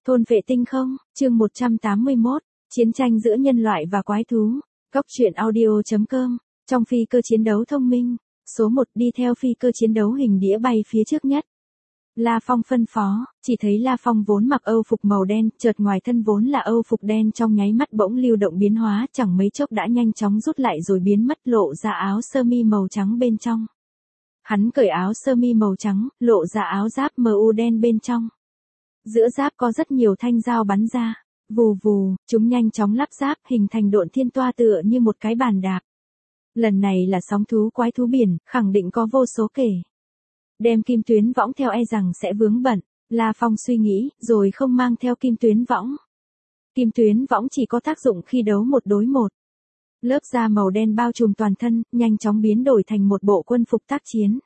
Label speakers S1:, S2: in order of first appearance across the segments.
S1: Thôn vệ tinh không, chương 181, chiến tranh giữa nhân loại và quái thú. Góc truyện audio.com, trong phi cơ chiến đấu thông minh, số 1 đi theo phi cơ chiến đấu hình đĩa bay phía trước nhất. La Phong phân phó, chỉ thấy La Phong vốn mặc âu phục màu đen, chợt ngoài thân vốn là âu phục đen trong nháy mắt bỗng lưu động biến hóa, chẳng mấy chốc đã nhanh chóng rút lại rồi biến mất, lộ ra áo sơ mi màu trắng bên trong. Hắn cởi áo sơ mi màu trắng, lộ ra áo giáp MU đen bên trong. Giữa giáp có rất nhiều thanh dao bắn ra, vù vù, chúng nhanh chóng lắp ráp hình thành độn thiên toa tựa như một cái bàn đạp. Lần này là sóng thú quái thú biển, khẳng định có vô số kể. Đem kim tuyến võng theo e rằng sẽ vướng bận, La Phong suy nghĩ, rồi không mang theo kim tuyến võng. Kim tuyến võng chỉ có tác dụng khi đấu một đối một. Lớp da màu đen bao trùm toàn thân, nhanh chóng biến đổi thành một bộ quân phục tác chiến.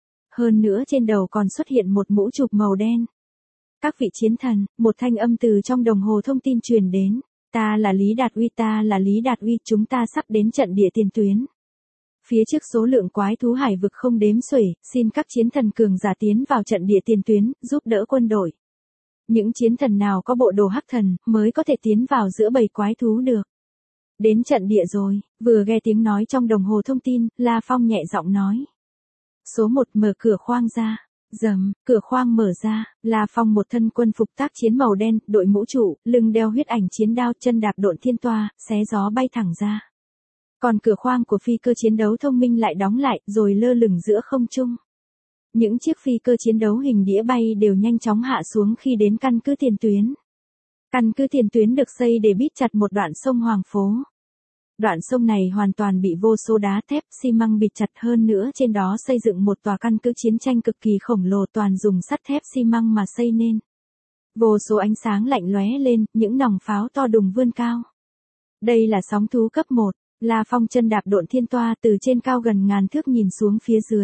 S1: Hơn nữa trên đầu còn xuất hiện một mũ chụp màu đen. Các vị chiến thần, một thanh âm từ trong đồng hồ thông tin truyền đến. Ta là Lý Đạt Uy, ta là Lý Đạt Uy, chúng ta sắp đến trận địa tiền tuyến. Phía trước số lượng quái thú hải vực không đếm xuể, xin các chiến thần cường giả tiến vào trận địa tiền tuyến, giúp đỡ quân đội. Những chiến thần nào có bộ đồ hắc thần, mới có thể tiến vào giữa bầy quái thú được. Đến trận địa rồi, vừa nghe tiếng nói trong đồng hồ thông tin, La Phong nhẹ giọng nói. Số 1 mở cửa khoang ra. Dầm, cửa khoang mở ra, La Phong một thân quân phục tác chiến màu đen, đội mũ trụ, lưng đeo huyết ảnh chiến đao, chân đạp độn thiên toa, xé gió bay thẳng ra. Còn cửa khoang của phi cơ chiến đấu thông minh lại đóng lại, rồi lơ lửng giữa không trung. Những chiếc phi cơ chiến đấu hình đĩa bay đều nhanh chóng hạ xuống khi đến căn cứ tiền tuyến. Căn cứ tiền tuyến được xây để bít chặt một đoạn sông Hoàng Phố. Đoạn sông này hoàn toàn bị vô số đá thép, xi măng bịt chặt, hơn nữa trên đó xây dựng một tòa căn cứ chiến tranh cực kỳ khổng lồ toàn dùng sắt thép xi măng mà xây nên. Vô số ánh sáng lạnh lóe lên, những nòng pháo to đùng vươn cao. Đây là sóng thú cấp 1, La Phong chân đạp độn thiên toa từ trên cao gần ngàn thước nhìn xuống phía dưới.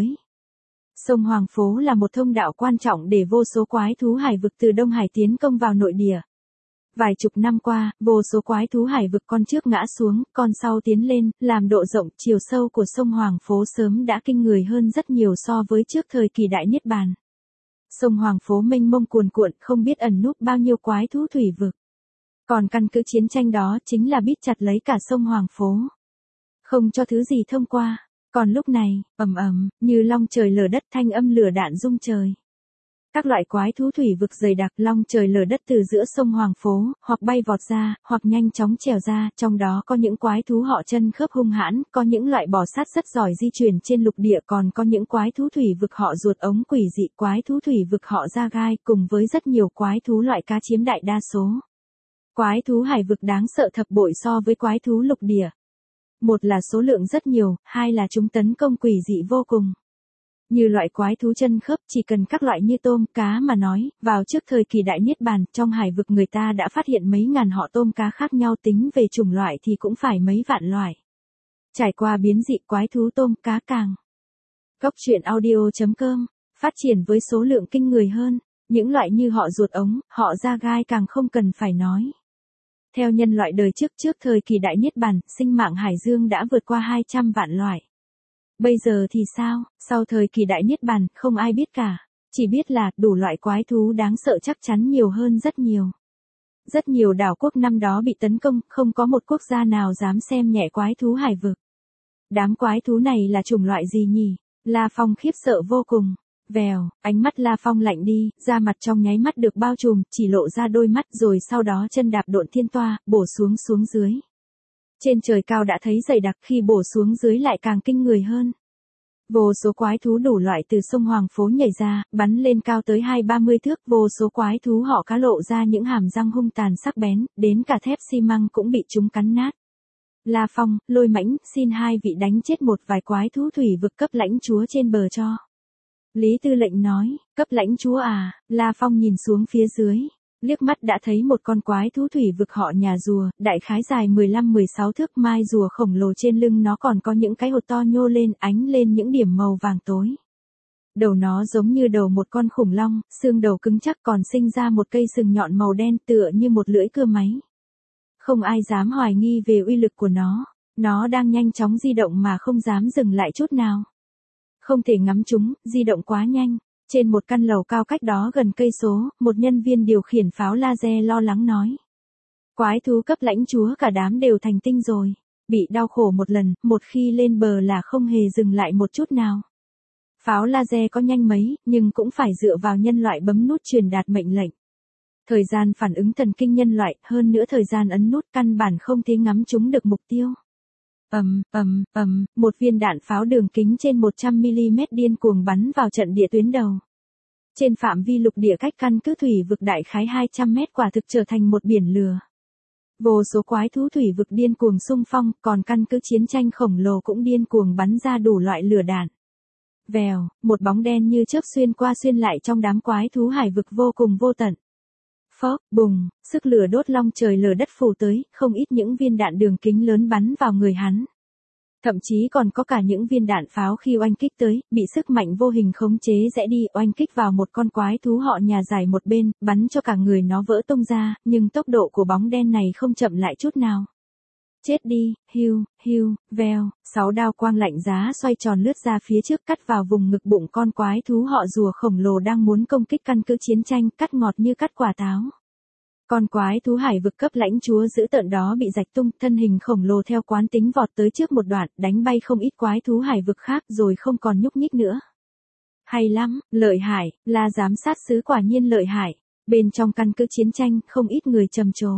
S1: Sông Hoàng Phố là một thông đạo quan trọng để vô số quái thú hải vực từ Đông Hải tiến công vào nội địa. Vài chục năm qua, vô số quái thú hải vực con trước ngã xuống, con sau tiến lên, làm độ rộng, chiều sâu của sông Hoàng Phố sớm đã kinh người hơn rất nhiều so với trước thời kỳ Đại Niết Bàn. Sông Hoàng Phố mênh mông cuồn cuộn, không biết ẩn núp bao nhiêu quái thú thủy vực. Còn căn cứ chiến tranh đó chính là bít chặt lấy cả sông Hoàng Phố, không cho thứ gì thông qua. Còn lúc này, ầm ầm, như long trời lở đất, thanh âm lửa đạn rung trời. Các loại quái thú thủy vực dày đặc, long trời lở đất từ giữa sông Hoàng Phố, hoặc bay vọt ra, hoặc nhanh chóng trèo ra, trong đó có những quái thú họ chân khớp hung hãn, có những loại bò sát rất giỏi di chuyển trên lục địa, còn có những quái thú thủy vực họ ruột ống quỷ dị, quái thú thủy vực họ da gai, cùng với rất nhiều quái thú loại cá chiếm đại đa số. Quái thú hải vực đáng sợ thập bội so với quái thú lục địa. Một là số lượng rất nhiều, hai là chúng tấn công quỷ dị vô cùng. Như loại quái thú chân khớp, chỉ cần các loại như tôm, cá mà nói, vào trước thời kỳ Đại Niết Bàn, trong hải vực người ta đã phát hiện mấy ngàn họ tôm cá khác nhau, tính về chủng loại thì cũng phải mấy vạn loại. Trải qua biến dị, quái thú tôm cá càng. Góc truyện audio.com, phát triển với số lượng kinh người hơn, những loại như họ ruột ống, họ da gai càng không cần phải nói. Theo nhân loại đời trước thời kỳ Đại Niết Bàn, sinh mạng hải dương đã vượt qua 200 vạn loại. Bây giờ thì sao, sau thời kỳ Đại Niết Bàn, không ai biết cả. Chỉ biết là, đủ loại quái thú đáng sợ chắc chắn nhiều hơn rất nhiều. Rất nhiều đảo quốc năm đó bị tấn công, không có một quốc gia nào dám xem nhẹ quái thú hải vực. Đám quái thú này là chủng loại gì nhỉ? La Phong khiếp sợ vô cùng. Vèo, ánh mắt La Phong lạnh đi, da mặt trong nháy mắt được bao trùm, chỉ lộ ra đôi mắt, rồi sau đó chân đạp độn thiên toa, bổ xuống dưới. Trên trời cao đã thấy dày đặc, khi bổ xuống dưới lại càng kinh người hơn. Vô số quái thú đủ loại từ sông Hoàng Phố nhảy ra, bắn lên cao tới 20-30 thước, vô số quái thú họ cá lộ ra những hàm răng hung tàn sắc bén, đến cả thép xi măng cũng bị chúng cắn nát. La Phong, Lôi Mãnh, xin hai vị đánh chết một vài quái thú thủy vực cấp lãnh chúa trên bờ cho. Lý Tư lệnh nói, cấp lãnh chúa à? La Phong nhìn xuống phía dưới, liếc mắt đã thấy một con quái thú thủy vực họ nhà rùa, đại khái dài 15-16 thước, mai rùa khổng lồ trên lưng nó còn có những cái hột to nhô lên, ánh lên những điểm màu vàng tối. Đầu nó giống như đầu một con khủng long, xương đầu cứng chắc, còn sinh ra một cây sừng nhọn màu đen tựa như một lưỡi cưa máy. Không ai dám hoài nghi về uy lực của nó đang nhanh chóng di động mà không dám dừng lại chút nào. Không thể ngắm chúng, di động quá nhanh. Trên một căn lầu cao cách đó gần cây số, một nhân viên điều khiển pháo laser lo lắng nói. Quái thú cấp lãnh chúa cả đám đều thành tinh rồi. Bị đau khổ một lần, một khi lên bờ là không hề dừng lại một chút nào. Pháo laser có nhanh mấy, nhưng cũng phải dựa vào nhân loại bấm nút truyền đạt mệnh lệnh. Thời gian phản ứng thần kinh nhân loại, hơn nữa thời gian ấn nút căn bản không thể ngắm trúng được mục tiêu. Một viên đạn pháo đường kính trên 100mm điên cuồng bắn vào trận địa tuyến đầu. Trên phạm vi lục địa cách căn cứ thủy vực đại khái 200 mét quả thực trở thành một biển lửa. Vô số quái thú thủy vực điên cuồng xung phong, còn căn cứ chiến tranh khổng lồ cũng điên cuồng bắn ra đủ loại lửa đạn. Vèo, một bóng đen như chớp xuyên qua xuyên lại trong đám quái thú hải vực vô cùng vô tận. Phốc, bùng, sức lửa đốt long trời lở đất phủ tới, không ít những viên đạn đường kính lớn bắn vào người hắn. Thậm chí còn có cả những viên đạn pháo khi oanh kích tới, bị sức mạnh vô hình khống chế rẽ đi oanh kích vào một con quái thú họ nhà dài một bên, bắn cho cả người nó vỡ tung ra, nhưng tốc độ của bóng đen này không chậm lại chút nào. Chết đi, hiu, vèo, 6 đao quang lạnh giá xoay tròn lướt ra phía trước cắt vào vùng ngực bụng con quái thú họ rùa khổng lồ đang muốn công kích căn cứ chiến tranh, cắt ngọt như cắt quả táo. Con quái thú hải vực cấp lãnh chúa dữ tợn đó bị rạch tung, thân hình khổng lồ theo quán tính vọt tới trước một đoạn, đánh bay không ít quái thú hải vực khác rồi không còn nhúc nhích nữa. Hay lắm, lợi hại, là giám sát sứ quả nhiên lợi hại. Bên trong căn cứ chiến tranh, không ít người trầm trồ.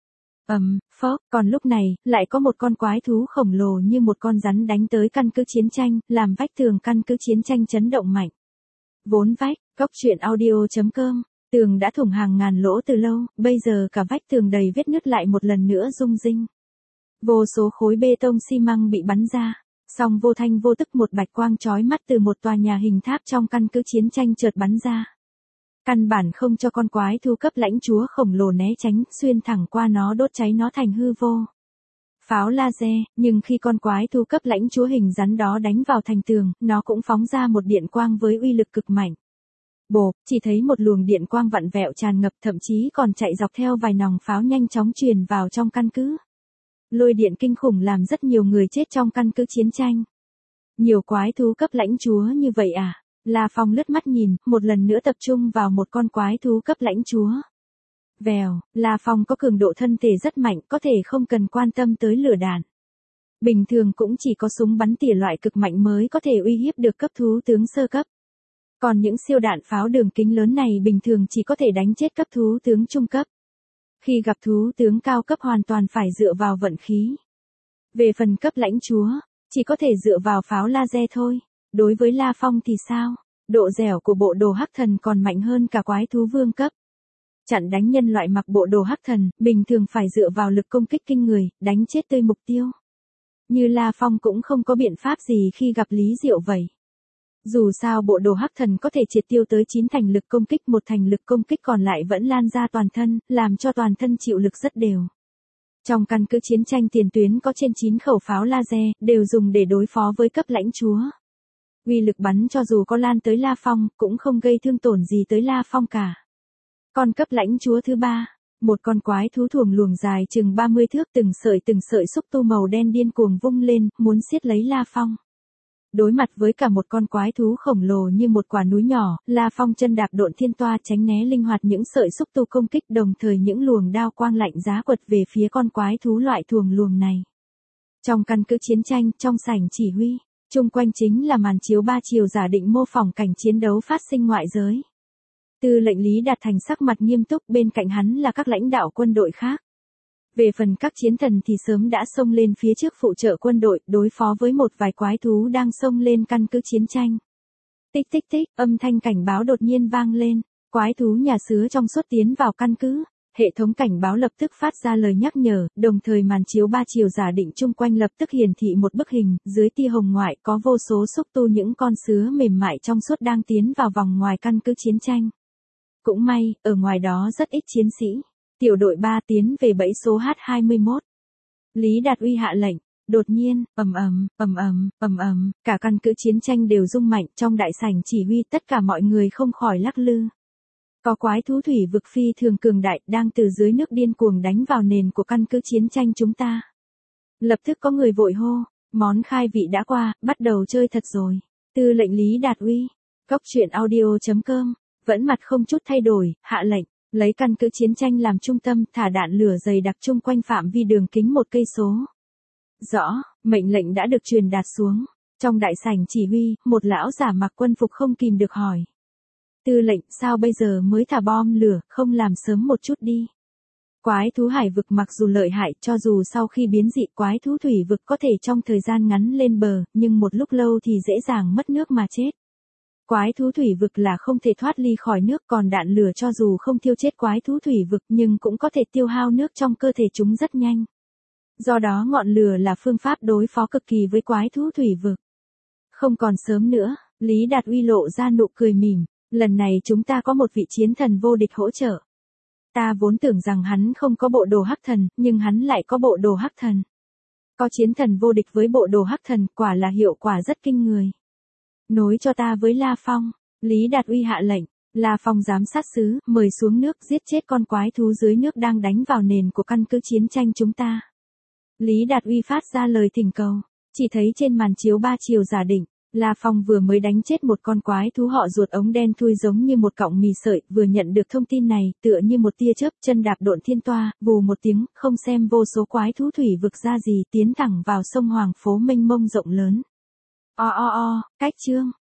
S1: Phốc, còn lúc này, lại có một con quái thú khổng lồ như một con rắn đánh tới căn cứ chiến tranh, làm vách tường căn cứ chiến tranh chấn động mạnh. Vốn vách, góc truyện audio.com. Tường đã thủng hàng ngàn lỗ từ lâu, bây giờ cả vách tường đầy vết nứt lại một lần nữa rung rinh. Vô số khối bê tông xi măng bị bắn ra, song vô thanh vô tức một bạch quang chói mắt từ một tòa nhà hình tháp trong căn cứ chiến tranh chợt bắn ra. Căn bản không cho con quái thú cấp lãnh chúa khổng lồ né tránh, xuyên thẳng qua nó đốt cháy nó thành hư vô. Pháo laser, nhưng khi con quái thú cấp lãnh chúa hình rắn đó đánh vào thành tường, nó cũng phóng ra một điện quang với uy lực cực mạnh. Bộp, chỉ thấy một luồng điện quang vặn vẹo tràn ngập thậm chí còn chạy dọc theo vài nòng pháo nhanh chóng truyền vào trong căn cứ. Lôi điện kinh khủng làm rất nhiều người chết trong căn cứ chiến tranh. Nhiều quái thú cấp lãnh chúa như vậy à? La Phong lướt mắt nhìn, một lần nữa tập trung vào một con quái thú cấp lãnh chúa. Vèo, La Phong có cường độ thân thể rất mạnh, có thể không cần quan tâm tới lửa đạn. Bình thường cũng chỉ có súng bắn tỉa loại cực mạnh mới có thể uy hiếp được cấp thú tướng sơ cấp. Còn những siêu đạn pháo đường kính lớn này bình thường chỉ có thể đánh chết cấp thú tướng trung cấp. Khi gặp thú tướng cao cấp hoàn toàn phải dựa vào vận khí. Về phần cấp lãnh chúa, chỉ có thể dựa vào pháo laser thôi. Đối với La Phong thì sao? Độ dẻo của bộ đồ hắc thần còn mạnh hơn cả quái thú vương cấp. Chặn đánh nhân loại mặc bộ đồ hắc thần, bình thường phải dựa vào lực công kích kinh người, đánh chết tươi mục tiêu. Như La Phong cũng không có biện pháp gì khi gặp Lý Diệu vậy. Dù sao bộ đồ hắc thần có thể triệt tiêu tới 9 thành lực công kích, 1 thành lực công kích còn lại vẫn lan ra toàn thân, làm cho toàn thân chịu lực rất đều. Trong căn cứ chiến tranh tiền tuyến có trên 9 khẩu pháo laser, đều dùng để đối phó với cấp lãnh chúa. Uy lực bắn cho dù có lan tới La Phong, cũng không gây thương tổn gì tới La Phong cả. Con cấp lãnh chúa thứ 3, một con quái thú thuồng luồng dài chừng 30 thước, từng sợi xúc tu màu đen điên cuồng vung lên, muốn siết lấy La Phong. Đối mặt với cả một con quái thú khổng lồ như một quả núi nhỏ, La Phong chân đạp độn thiên toa tránh né linh hoạt những sợi xúc tu công kích, đồng thời những luồng đao quang lạnh giá quật về phía con quái thú loại thuồng luồng này. Trong căn cứ chiến tranh, trong sảnh chỉ huy, chung quanh chính là màn chiếu 3 chiều giả định mô phỏng cảnh chiến đấu phát sinh ngoại giới. Tư lệnh Lý Đạt Thành sắc mặt nghiêm túc, bên cạnh hắn là các lãnh đạo quân đội khác. Về phần các chiến thần thì sớm đã xông lên phía trước phụ trợ quân đội, đối phó với một vài quái thú đang xông lên căn cứ chiến tranh. Tích tích tích, âm thanh cảnh báo đột nhiên vang lên, quái thú nhà sứa trong suốt tiến vào căn cứ. Hệ thống cảnh báo lập tức phát ra lời nhắc nhở, đồng thời màn chiếu 3 chiều giả định chung quanh lập tức hiển thị một bức hình, dưới tia hồng ngoại có vô số xúc tu những con sứa mềm mại trong suốt đang tiến vào vòng ngoài căn cứ chiến tranh. Cũng may, ở ngoài đó rất ít chiến sĩ. Tiểu đội 3 tiến về bẫy số H21. Lý Đạt uy hạ lệnh. Đột nhiên, cả căn cứ chiến tranh đều rung mạnh, trong đại sảnh chỉ huy tất cả mọi người không khỏi lắc lư. Có quái thú thủy vực phi thường cường đại đang từ dưới nước điên cuồng đánh vào nền của căn cứ chiến tranh chúng ta. Lập tức có người vội hô, món khai vị đã qua, bắt đầu chơi thật rồi. Tư lệnh Lý Đạt uy, Góc truyện audio.com, vẫn mặt không chút thay đổi, hạ lệnh, lấy căn cứ chiến tranh làm trung tâm, thả đạn lửa dày đặc chung quanh phạm vi đường kính 1 cây số. Rõ, mệnh lệnh đã được truyền đạt xuống. Trong đại sảnh chỉ huy, một lão giả mặc quân phục không kìm được hỏi. Tư lệnh, sao bây giờ mới thả bom lửa, không làm sớm một chút đi. Quái thú hải vực mặc dù lợi hại, cho dù sau khi biến dị quái thú thủy vực có thể trong thời gian ngắn lên bờ, nhưng một lúc lâu thì dễ dàng mất nước mà chết. Quái thú thủy vực là không thể thoát ly khỏi nước, còn đạn lửa cho dù không thiêu chết quái thú thủy vực nhưng cũng có thể tiêu hao nước trong cơ thể chúng rất nhanh. Do đó ngọn lửa là phương pháp đối phó cực kỳ với quái thú thủy vực. Không còn sớm nữa, Lý Đạt Uy lộ ra nụ cười mỉm, lần này chúng ta có một vị chiến thần vô địch hỗ trợ. Ta vốn tưởng rằng hắn không có bộ đồ hắc thần, nhưng hắn lại có bộ đồ hắc thần. Có chiến thần vô địch với bộ đồ hắc thần, quả là hiệu quả rất kinh người. Nối cho ta với La Phong, Lý Đạt Uy hạ lệnh, La Phong giám sát sứ, mời xuống nước giết chết con quái thú dưới nước đang đánh vào nền của căn cứ chiến tranh chúng ta. Lý Đạt Uy phát ra lời thỉnh cầu, chỉ thấy trên màn chiếu 3 chiều giả định, La Phong vừa mới đánh chết một con quái thú họ ruột ống đen thui giống như một cọng mì sợi, vừa nhận được thông tin này, tựa như một tia chớp, chân đạp độn thiên toa, vù một tiếng, không xem vô số quái thú thủy vực ra gì, tiến thẳng vào sông Hoàng phố mênh mông rộng lớn. Cách chương